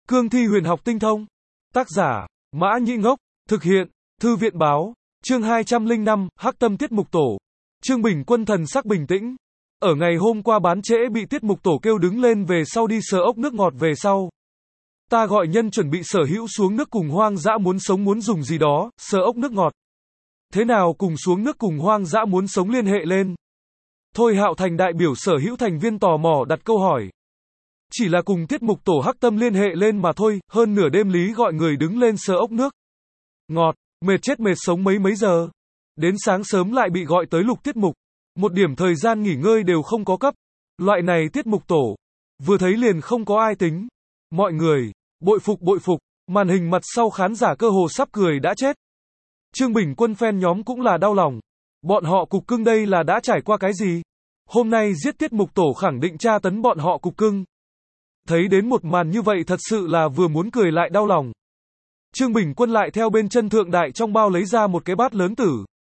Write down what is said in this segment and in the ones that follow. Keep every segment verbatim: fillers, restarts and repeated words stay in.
Cương thi huyền học tinh thông. Tác giả, Mã Nhĩ Ngốc. Thực hiện, Thư viện báo. Chương hai trăm lẻ năm, Hắc Tâm Tiết Mục Tổ. Trương Bình Quân thần sắc bình tĩnh. Ở ngày hôm qua bán trễ bị Tiết Mục Tổ kêu đứng lên về sau đi sờ ốc nước ngọt về sau. Ta gọi nhân chuẩn bị sở hữu xuống nước cùng hoang dã muốn sống muốn dùng gì đó, sờ ốc nước ngọt. Thế nào cùng xuống nước cùng hoang dã muốn sống liên hệ lên? Thôi Hạo Thành đại biểu sở hữu thành viên tò mò đặt câu hỏi. Chỉ là cùng Tiết Mục Tổ Hắc Tâm liên hệ lên mà thôi, hơn nửa đêm Lý gọi người đứng lên sờ ốc nước ngọt, mệt chết mệt sống mấy mấy giờ. Đến sáng sớm lại bị gọi tới lục tiết mục. Một điểm thời gian nghỉ ngơi đều không có cấp. Loại này Tiết Mục Tổ, vừa thấy liền không có ai tính. Mọi người, bội phục bội phục, màn hình mặt sau khán giả cơ hồ sắp cười đã chết. Trương Bình Quân fan nhóm cũng là đau lòng. Bọn họ cục cưng đây là đã trải qua cái gì? Hôm nay giết Tiết Mục Tổ khẳng định tra tấn bọn họ cục cưng. Thấy đến một màn như vậy thật sự là vừa muốn cười lại đau lòng. Trương Bình Quân lại theo bên chân thượng đại trong bao lấy ra một cái bát lớn tử.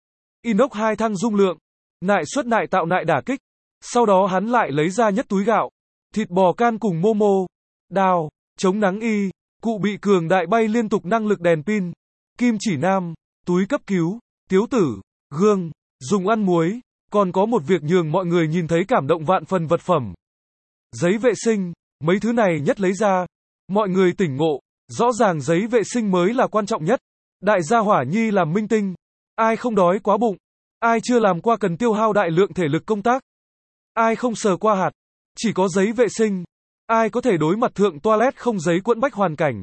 Inox hai thăng dung lượng. Nại xuất nại tạo nại đả kích. Sau đó hắn lại lấy ra nhất túi gạo. Thịt bò can cùng momo. Đào, chống nắng y. Cụ bị cường đại bay liên tục năng lực đèn pin. Kim chỉ nam. Túi cấp cứu. Tiếu tử. Gương. Dùng ăn muối. Còn có một việc nhường mọi người nhìn thấy cảm động vạn phần vật phẩm. Giấy vệ sinh. Mấy thứ này nhất lấy ra. Mọi người tỉnh ngộ. Rõ ràng giấy vệ sinh mới là quan trọng nhất. Đại gia hỏa nhi làm minh tinh. Ai không đói quá bụng. Ai chưa làm qua cần tiêu hao đại lượng thể lực công tác. Ai không sờ qua hạt. Chỉ có giấy vệ sinh. Ai có thể đối mặt thượng toilet không giấy quẫn bách hoàn cảnh.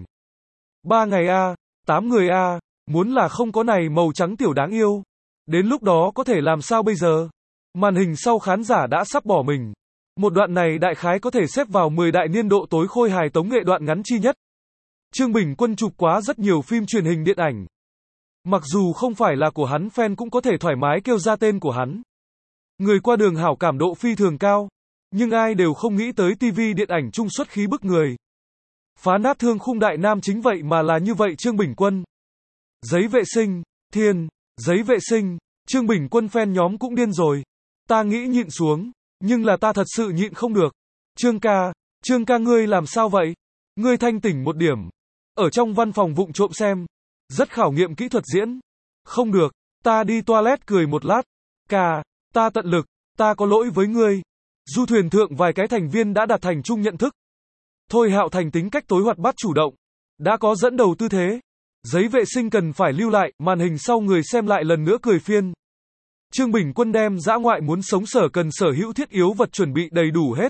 Ba ngày a, tám người a, muốn là không có này màu trắng tiểu đáng yêu. Đến lúc đó có thể làm sao bây giờ? Màn hình sau khán giả đã sắp bỏ mình. Một đoạn này đại khái có thể xếp vào mười đại niên độ tối khôi hài tống nghệ đoạn ngắn chi nhất. Trương Bình Quân chụp quá rất nhiều phim truyền hình điện ảnh. Mặc dù không phải là của hắn fan cũng có thể thoải mái kêu ra tên của hắn. Người qua đường hảo cảm độ phi thường cao. Nhưng ai đều không nghĩ tới tivi điện ảnh trung xuất khí bức người. Phá nát thương khung đại nam chính vậy mà là như vậy Trương Bình Quân. Giấy vệ sinh, thiên, giấy vệ sinh, Trương Bình Quân fan nhóm cũng điên rồi. Ta nghĩ nhịn xuống, nhưng là ta thật sự nhịn không được. Trương ca, Trương ca ngươi làm sao vậy? Ngươi thanh tỉnh một điểm. Ở trong văn phòng vụng trộm xem. Rất khảo nghiệm kỹ thuật diễn. Không được, ta đi toilet cười một lát. Ca, ta tận lực, ta có lỗi với ngươi. Du thuyền thượng vài cái thành viên đã đạt thành chung nhận thức. Thôi Hạo Thành tính cách tối hoạt bát chủ động. Đã có dẫn đầu tư thế. Giấy vệ sinh cần phải lưu lại, màn hình sau người xem lại lần nữa cười phiên. Trương Bình Quân đem dã ngoại muốn sống sở cần sở hữu thiết yếu vật chuẩn bị đầy đủ hết.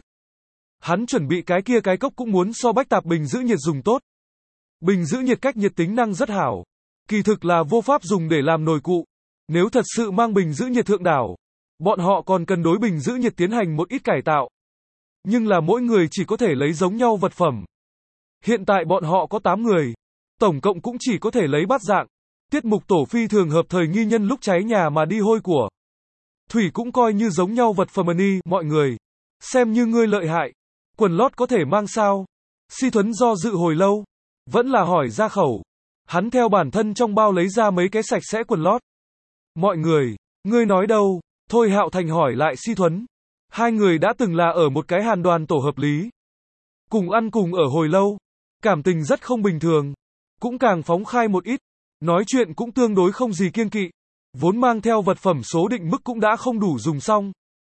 Hắn chuẩn bị cái kia cái cốc cũng muốn so bách tạp bình giữ nhiệt dùng tốt. Bình giữ nhiệt cách nhiệt tính năng rất hảo. Kỳ thực là vô pháp dùng để làm nồi cụ. Nếu thật sự mang bình giữ nhiệt thượng đảo, bọn họ còn cần đối bình giữ nhiệt tiến hành một ít cải tạo. Nhưng là mỗi người chỉ có thể lấy giống nhau vật phẩm. Hiện tại bọn họ có tám người. Tổng cộng cũng chỉ có thể lấy bát dạng. Tiết Mục Tổ phi thường hợp thời nghi nhân lúc cháy nhà mà đi hôi của. Thủy cũng coi như giống nhau vật phẩm y, mọi người. Xem như ngươi lợi hại. Quần lót có thể mang sao? Si Thuấn do dự hồi lâu. Vẫn là hỏi ra khẩu. Hắn theo bản thân trong bao lấy ra mấy cái sạch sẽ quần lót. Mọi người, ngươi nói đâu? Thôi Hạo Thành hỏi lại Si Thuấn. Hai người đã từng là ở một cái hàn đoàn tổ hợp lý. Cùng ăn cùng ở hồi lâu. Cảm tình rất không bình thường. Cũng càng phóng khai một ít. Nói chuyện cũng tương đối không gì kiêng kỵ. Vốn mang theo vật phẩm số định mức cũng đã không đủ dùng xong.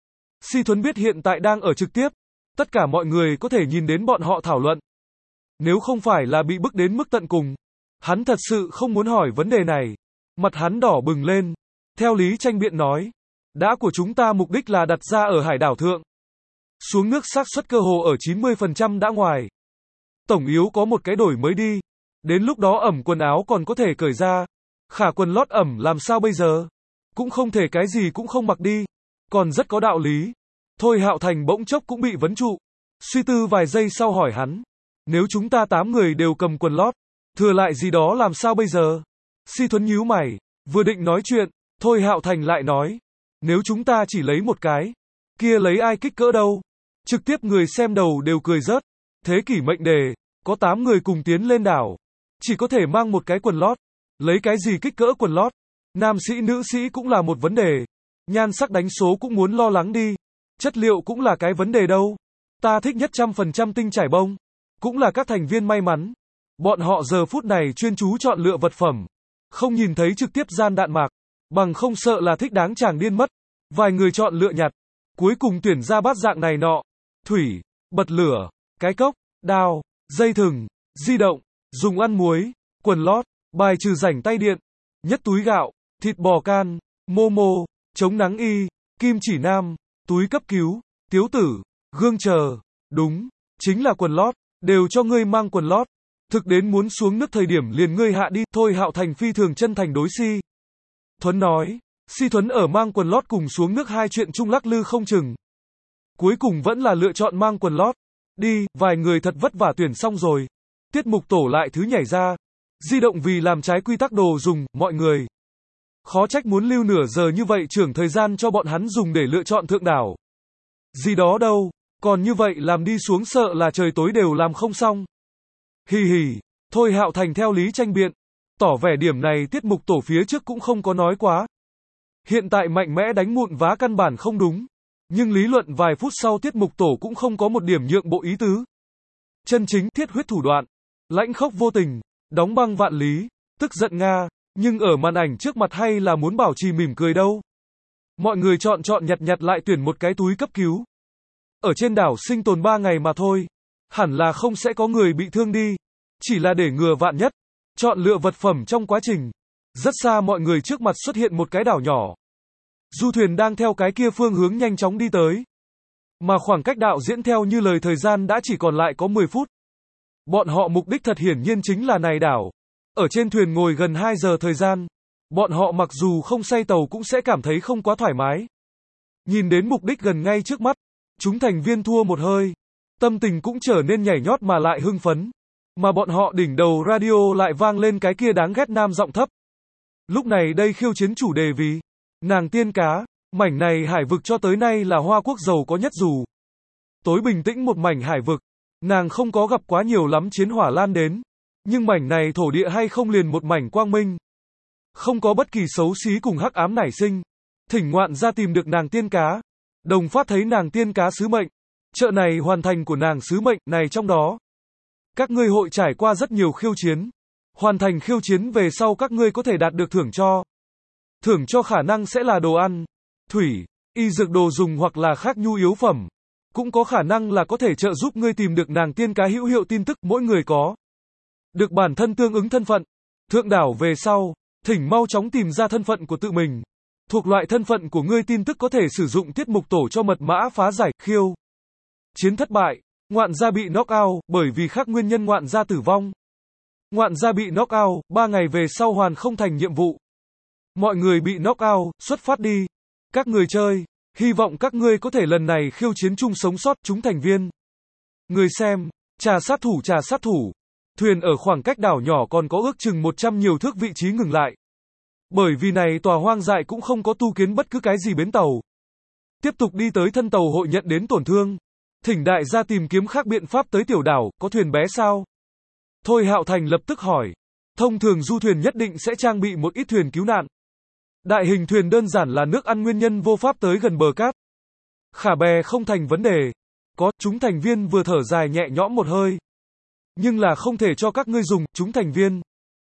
Si Thuấn biết hiện tại đang ở trực tiếp. Tất cả mọi người có thể nhìn đến bọn họ thảo luận. Nếu không phải là bị bức đến mức tận cùng. Hắn thật sự không muốn hỏi vấn đề này. Mặt hắn đỏ bừng lên. Theo lý tranh biện nói. Đã của chúng ta mục đích là đặt ra ở hải đảo thượng. Xuống nước xác suất cơ hồ ở chín mươi phần trăm đã ngoài. Tổng yếu có một cái đổi mới đi. Đến lúc đó ẩm quần áo còn có thể cởi ra. Khả quần lót ẩm làm sao bây giờ? Cũng không thể cái gì cũng không mặc đi. Còn rất có đạo lý. Thôi Hạo Thành bỗng chốc cũng bị vấn trụ. Suy tư vài giây sau hỏi hắn. Nếu chúng ta tám người đều cầm quần lót. Thừa lại gì đó làm sao bây giờ? Si Thuấn nhíu mày. Vừa định nói chuyện. Thôi Hạo Thành lại nói. Nếu chúng ta chỉ lấy một cái. Kia lấy ai kích cỡ đâu? Trực tiếp người xem đầu đều cười rớt. Thế kỷ mệnh đề. Có tám người cùng tiến lên đảo. Chỉ có thể mang một cái quần lót. Lấy cái gì kích cỡ quần lót? Nam sĩ nữ sĩ cũng là một vấn đề. Nhan sắc đánh số cũng muốn lo lắng đi. Chất liệu cũng là cái vấn đề đâu. Ta thích nhất trăm phần trăm tinh trải bông. cũng là các thành viên may mắn. Bọn họ giờ phút này chuyên chú chọn lựa vật phẩm, không nhìn thấy trực tiếp gian đạn mạc, bằng không sợ là thích đáng chàng điên mất. Vài người chọn lựa nhặt, cuối cùng tuyển ra bát dạng này nọ, thủy, bật lửa, cái cốc, đao, dây thừng, di động, dùng ăn muối, quần lót, bài trừ rảnh tay điện, nhất túi gạo, thịt bò can, momo, chống nắng y, kim chỉ nam, túi cấp cứu, tiếu tử, gương chờ. Đúng, chính là quần lót, đều cho ngươi mang quần lót. Thực đến muốn xuống nước thời điểm liền ngươi hạ đi, thôi Hạo Thành phi thường chân thành đối Si Thuấn nói. Si Thuấn ở mang quần lót cùng xuống nước hai chuyện chung lắc lư không chừng. Cuối cùng vẫn là lựa chọn mang quần lót. Đi, vài người thật vất vả tuyển xong rồi. Tiết mục tổ lại thứ nhảy ra. Di động vì làm trái quy tắc đồ dùng, mọi người. Khó trách muốn lưu nửa giờ như vậy trưởng thời gian cho bọn hắn dùng để lựa chọn thượng đảo. Gì đó đâu, còn như vậy làm đi xuống sợ là trời tối đều làm không xong. Hì hì, thôi Hạo Thành theo lý tranh biện. Tỏ vẻ điểm này tiết mục tổ phía trước cũng không có nói quá. Hiện tại mạnh mẽ đánh mụn vá căn bản không đúng. Nhưng lý luận vài phút sau tiết mục tổ cũng không có một điểm nhượng bộ ý tứ. Chân chính thiết huyết thủ đoạn, lãnh khốc vô tình, đóng băng vạn lý, tức giận Nga, nhưng ở màn ảnh trước mặt hay là muốn bảo trì mỉm cười đâu. Mọi người chọn chọn nhặt nhặt lại tuyển một cái túi cấp cứu. Ở trên đảo sinh tồn ba ngày mà thôi, hẳn là không sẽ có người bị thương đi, chỉ là để ngừa vạn nhất. Chọn lựa vật phẩm trong quá trình, rất xa mọi người trước mặt xuất hiện một cái đảo nhỏ. Du thuyền đang theo cái kia phương hướng nhanh chóng đi tới. Mà khoảng cách đạo diễn theo như lời thời gian đã chỉ còn lại có mười phút. Bọn họ mục đích thật hiển nhiên chính là này đảo. Ở trên thuyền ngồi gần hai giờ thời gian, bọn họ mặc dù không say tàu cũng sẽ cảm thấy không quá thoải mái. Nhìn đến mục đích gần ngay trước mắt, chúng thành viên thua một hơi. Tâm tình cũng trở nên nhảy nhót mà lại hưng phấn. Mà bọn họ đỉnh đầu radio lại vang lên cái kia đáng ghét nam giọng thấp. Lúc này đây khiêu chiến chủ đề vì nàng tiên cá, mảnh này hải vực cho tới nay là Hoa Quốc giàu có nhất dù. Tối bình tĩnh một mảnh hải vực, nàng không có gặp quá nhiều lắm chiến hỏa lan đến. Nhưng mảnh này thổ địa hay không liền một mảnh quang minh. Không có bất kỳ xấu xí cùng hắc ám nảy sinh. Thỉnh ngoạn ra tìm được nàng tiên cá. Đồng phát thấy nàng tiên cá sứ mệnh. Chợ này hoàn thành của nàng sứ mệnh này trong đó. Các ngươi hội trải qua rất nhiều khiêu chiến. Hoàn thành khiêu chiến về sau các ngươi có thể đạt được thưởng cho. Thưởng cho khả năng sẽ là đồ ăn, thủy, y dược đồ dùng hoặc là khác nhu yếu phẩm. Cũng có khả năng là có thể trợ giúp ngươi tìm được nàng tiên cá hữu hiệu tin tức mỗi người có. Được bản thân tương ứng thân phận. Thượng đảo về sau, thỉnh mau chóng tìm ra thân phận của tự mình. Thuộc loại thân phận của ngươi tin tức có thể sử dụng tiết mục tổ cho mật mã phá giải, khiêu. Chiến thất bại, ngoạn gia bị knock out, bởi vì khác nguyên nhân ngoạn gia tử vong. Ngoạn gia bị knock out, ba ngày về sau hoàn không thành nhiệm vụ. Mọi người bị knock out, xuất phát đi. Các người chơi, hy vọng các ngươi có thể lần này khiêu chiến chung sống sót chúng thành viên. Người xem, trà sát thủ trà sát thủ. Thuyền ở khoảng cách đảo nhỏ còn có ước chừng một trăm nhiều thước vị trí ngừng lại. Bởi vì này tòa hoang dại cũng không có tu kiến bất cứ cái gì bến tàu. Tiếp tục đi tới thân tàu hội nhận đến tổn thương. Thỉnh đại gia tìm kiếm khác biện pháp tới tiểu đảo, có thuyền bé sao? Thôi Hạo Thành lập tức hỏi. Thông thường du thuyền nhất định sẽ trang bị một ít thuyền cứu nạn. Đại hình thuyền đơn giản là nước ăn nguyên nhân vô pháp tới gần bờ cát. Khả bè không thành vấn đề. Có, chúng thành viên vừa thở dài nhẹ nhõm một hơi. Nhưng là không thể cho các ngươi dùng, chúng thành viên.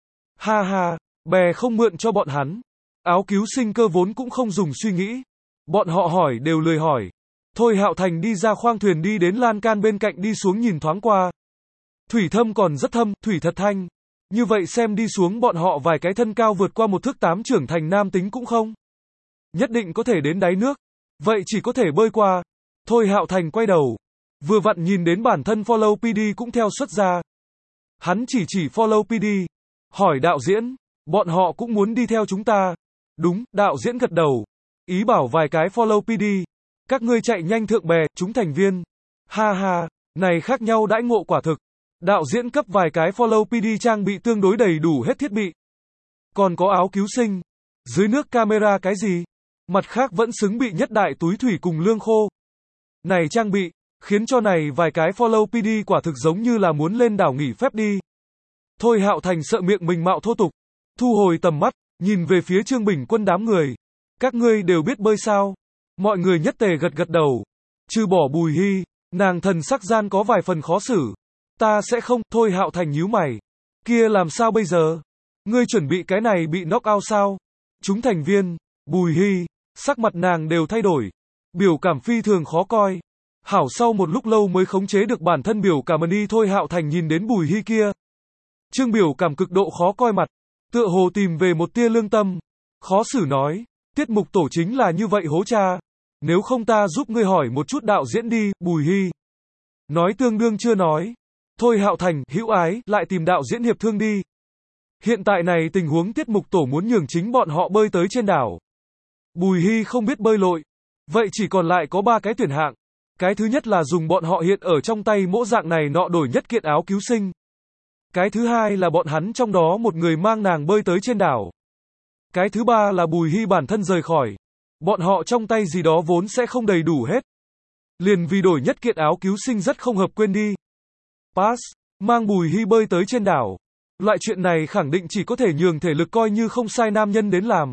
Ha ha, bè không mượn cho bọn hắn. Áo cứu sinh cơ vốn cũng không dùng suy nghĩ. Bọn họ hỏi đều lười hỏi. Thôi Hạo Thành đi ra khoang thuyền đi đến lan can bên cạnh đi xuống nhìn thoáng qua. Thủy thâm còn rất thâm, thủy thật thanh. Như vậy xem đi xuống bọn họ vài cái thân cao vượt qua một thước tám trưởng thành nam tính cũng không. Nhất định có thể đến đáy nước. Vậy chỉ có thể bơi qua. Thôi Hạo Thành quay đầu. Vừa vặn nhìn đến bản thân Follow pê đê cũng theo xuất ra. Hắn chỉ chỉ Follow pê đê. Hỏi đạo diễn, bọn họ cũng muốn đi theo chúng ta. Đúng, đạo diễn gật đầu. Ý bảo vài cái Follow pê đê. Các ngươi chạy nhanh thượng bè, chúng thành viên. Ha ha, này khác nhau đãi ngộ quả thực. Đạo diễn cấp vài cái Follow pê đê trang bị tương đối đầy đủ hết thiết bị. Còn có áo cứu sinh. Dưới nước camera cái gì? Mặt khác vẫn xứng bị nhất đại túi thủy cùng lương khô. Này trang bị, khiến cho này vài cái Follow pê đê quả thực giống như là muốn lên đảo nghỉ phép đi. Thôi Hạo Thành sợ miệng mình mạo thô tục. Thu hồi tầm mắt, nhìn về phía Trương Bình Quân đám người. Các ngươi đều biết bơi sao? Mọi người nhất tề gật gật đầu. Trừ bỏ Bùi Hy, nàng thần sắc gian có vài phần khó xử. Ta sẽ không, Thôi Hạo Thành nhíu mày. Kia làm sao bây giờ? Ngươi chuẩn bị cái này bị knock out sao? Chúng thành viên, Bùi Hy, sắc mặt nàng đều thay đổi. Biểu cảm phi thường khó coi. Hảo sau một lúc lâu mới khống chế được bản thân biểu cảm đi. Thôi Hạo Thành nhìn đến Bùi Hy kia. Trương biểu cảm cực độ khó coi mặt. Tựa hồ tìm về một tia lương tâm. Khó xử nói, tiết mục tổ chính là như vậy hố cha. Nếu không ta giúp ngươi hỏi một chút đạo diễn đi, Bùi Hy. Nói tương đương chưa nói. Thôi Hạo Thành, hữu ái, lại tìm đạo diễn hiệp thương đi. Hiện tại này tình huống tiết mục tổ muốn nhường chính bọn họ bơi tới trên đảo. Bùi Hy không biết bơi lội. Vậy chỉ còn lại có ba cái tuyển hạng. Cái thứ nhất là dùng bọn họ hiện ở trong tay mỗi dạng này nọ đổi nhất kiện áo cứu sinh. Cái thứ hai là bọn hắn trong đó một người mang nàng bơi tới trên đảo. Cái thứ ba là Bùi Hy bản thân rời khỏi. Bọn họ trong tay gì đó vốn sẽ không đầy đủ hết. Liền vì đổi nhất kiện áo cứu sinh rất không hợp, quên đi. Pass, mang Bùi Hy bơi tới trên đảo. Loại chuyện này khẳng định chỉ có thể nhường thể lực coi như không sai nam nhân đến làm.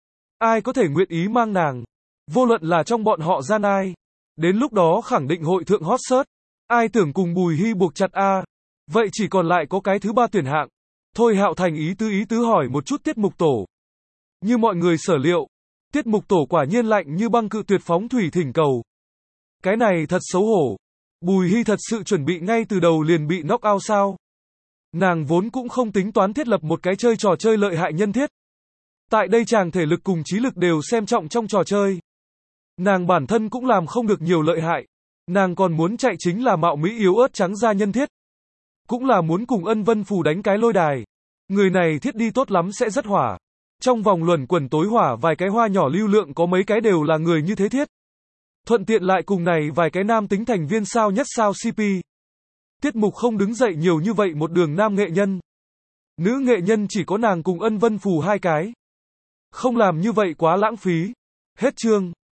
Ai có thể nguyện ý mang nàng? Vô luận là trong bọn họ gian ai. Đến lúc đó khẳng định hội thượng hot search. Ai tưởng cùng Bùi Hy buộc chặt a? Vậy chỉ còn lại có cái thứ ba tuyển hạng. Thôi Hạo Thành ý tứ ý tứ hỏi một chút tiết mục tổ. Như mọi người sở liệu, tiết mục tổ quả nhiên lạnh như băng cự tuyệt phóng thủy thỉnh cầu. Cái này thật xấu hổ. Bùi Hy thật sự chuẩn bị ngay từ đầu liền bị knock out sao? Nàng vốn cũng không tính toán thiết lập một cái chơi trò chơi lợi hại nhân thiết. Tại đây chàng thể lực cùng trí lực đều xem trọng trong trò chơi. Nàng bản thân cũng làm không được nhiều lợi hại. Nàng còn muốn chạy chính là mạo mỹ yếu ớt trắng da nhân thiết. Cũng là muốn cùng Ân Vân Phù đánh cái lôi đài. Người này thiết đi tốt lắm sẽ rất hỏa. Trong vòng luẩn quẩn tối hỏa vài cái hoa nhỏ lưu lượng có mấy cái đều là người như thế thiết. Thuận tiện lại cùng này vài cái nam tính thành viên sao nhất sao xê pê. Tiết mục không đứng dậy nhiều như vậy một đường nam nghệ nhân. Nữ nghệ nhân chỉ có nàng cùng Ân Vân Phù hai cái. Không làm như vậy quá lãng phí. Hết chương.